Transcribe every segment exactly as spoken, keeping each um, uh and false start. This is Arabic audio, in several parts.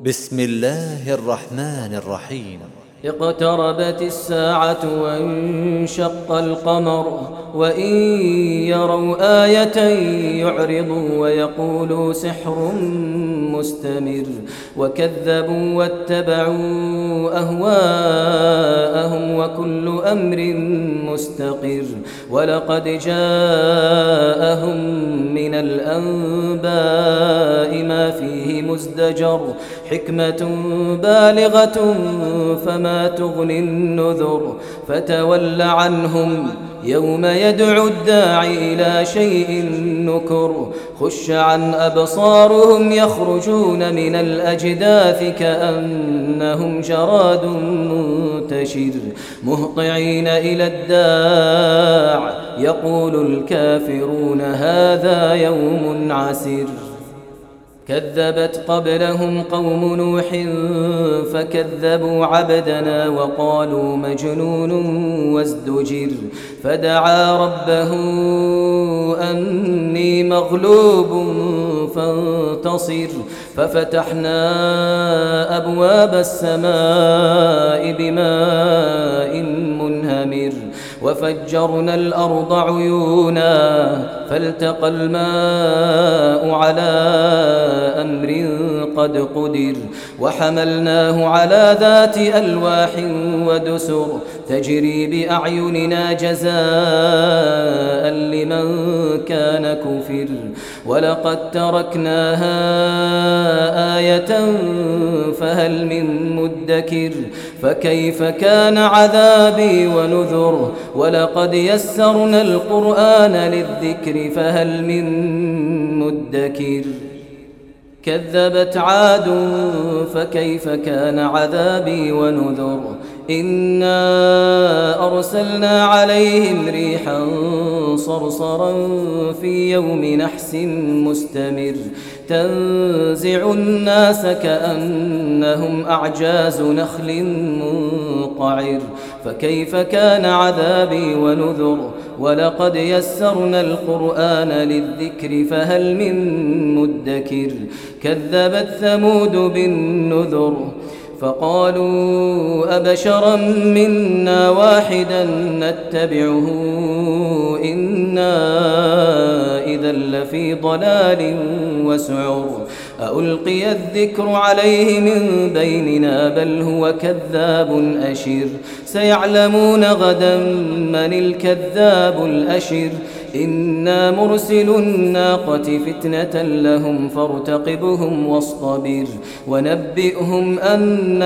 بسم الله الرحمن الرحيم. اقتربت الساعة وانشق القمر وإن يروا آية يعرضوا ويقولوا سحر مستمر وكذبوا واتبعوا أهواءهم وكل أمر مستقر ولقد جاءهم من الأنباء ما فيه مزدجر حكمة بالغة فما تغني النذر فتول عنهم يوم يدعو الداعي إلى شيء نكر خش عن أبصارهم يخرجون من الأجداث كأنهم جراد منتشر مهطعين إلى الداع يقول الكافرون هذا يوم عسر كذبت قبلهم قوم نوح فكذبوا عبدنا وقالوا مجنون وازدجر فدعا ربه أني مغلوب فانتصر ففتحنا أبواب السماء بماء منهمر وفجرنا الأرض عيونا فالتقى الماء على أمر قد قدر وحملناه على ذات ألواح ودسر تجري بأعيننا جزاء لمن كان كفر ولقد تركناها آية فهل من مدكر فكيف كان عذابي ونذر ولقد يسرنا القرآن للذكر فهل من مدكر كذبت عاد فكيف كان عذابي ونذر إنا أرسلنا عليهم ريحا صرصرا في يوم نحس مستمر تنزع الناس كأنهم أعجاز نخل منقعر فكيف كان عذابي ونذر ولقد يسرنا القرآن للذكر فهل من مدكر كذبت ثمود بالنذر فقالوا أبشرا منا واحدا نتبعه إنا إذا لفي ضلال وسعر ألقي الذكر عليه من بيننا بل هو كذاب أشر سيعلمون غدا من الكذاب الأشر إنا مرسل الناقة فتنة لهم فارتقبهم واصطبر ونبئهم أن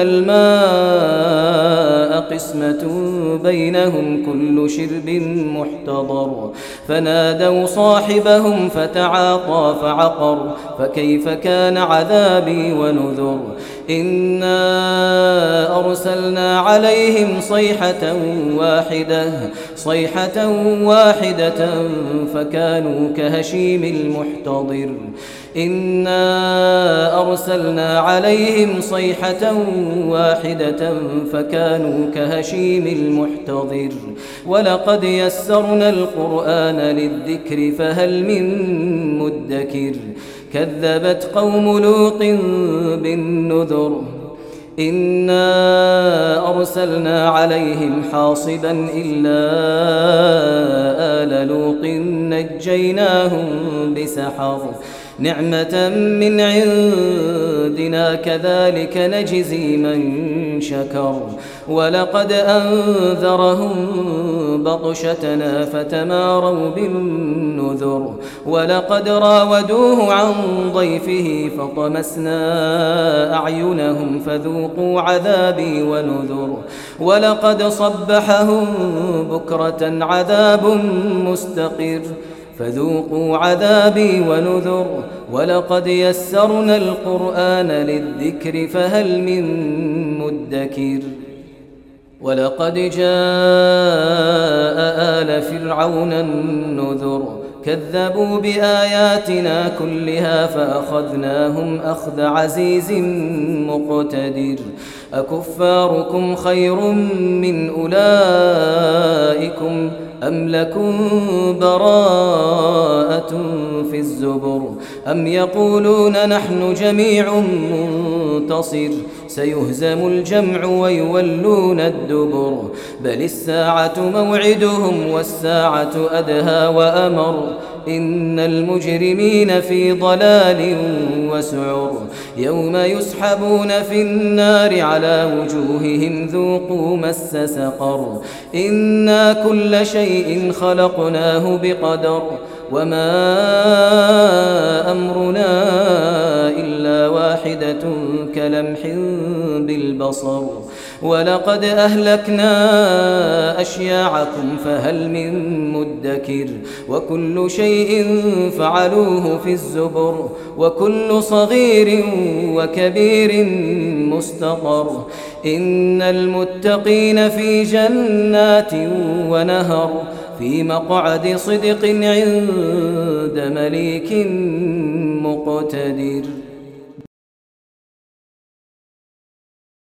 الماء قسمة بينهم كل شرب محتضر فنادوا صاحبهم فتعاطى فعقر فكيف كان عذابي ونذر إنا أرسلنا عليهم صيحة واحدة صيحة واحدة فكانوا كهشيم المحتضر إنا أرسلنا عليهم صيحة واحدة فكانوا كهشيم المحتضر ولقد يسرنا القرآن للذكر فهل من مدكر كذبت قوم لوط بالنذر إنا أرسلنا عليهم حاصبا إلا آل لوط نجيناهم بسحر نعمة من عندنا كذلك نجزي من شكر ولقد أنذرهم بطشتنا فتماروا بالنذر ولقد راودوه عن ضيفه فطمسنا أعينهم فذوقوا عذابي ونذر ولقد صبحهم بكرة عذاب مستقر فذوقوا عذابي ونذر ولقد يسرنا القرآن للذكر فهل من مدكر ولقد جاء آل فرعون النذر كذبوا بآياتنا كلها فأخذناهم أخذ عزيز مقتدر أكفاركم خير من أولئكم أم لكم براءة في الزبر أم يقولون نحن جميع منتصر سيهزم الجمع ويولون الدبر بل الساعة موعدهم والساعة أدهى وأمر إن المجرمين في ضلال وسعر يوم يسحبون في النار على وجوههم ذوقوا مس سقر إنا كل شيء خلقناه بقدر وما أمرنا إلا واحدة كلمح بالبصر ولقد أهلكنا أشياعكم فهل من مدكر وكل شيء فعلوه في الزبر وكل صغير وكبير مستقر إن المتقين في جنات ونهر في مقعد صدق عند مليك مقتدر.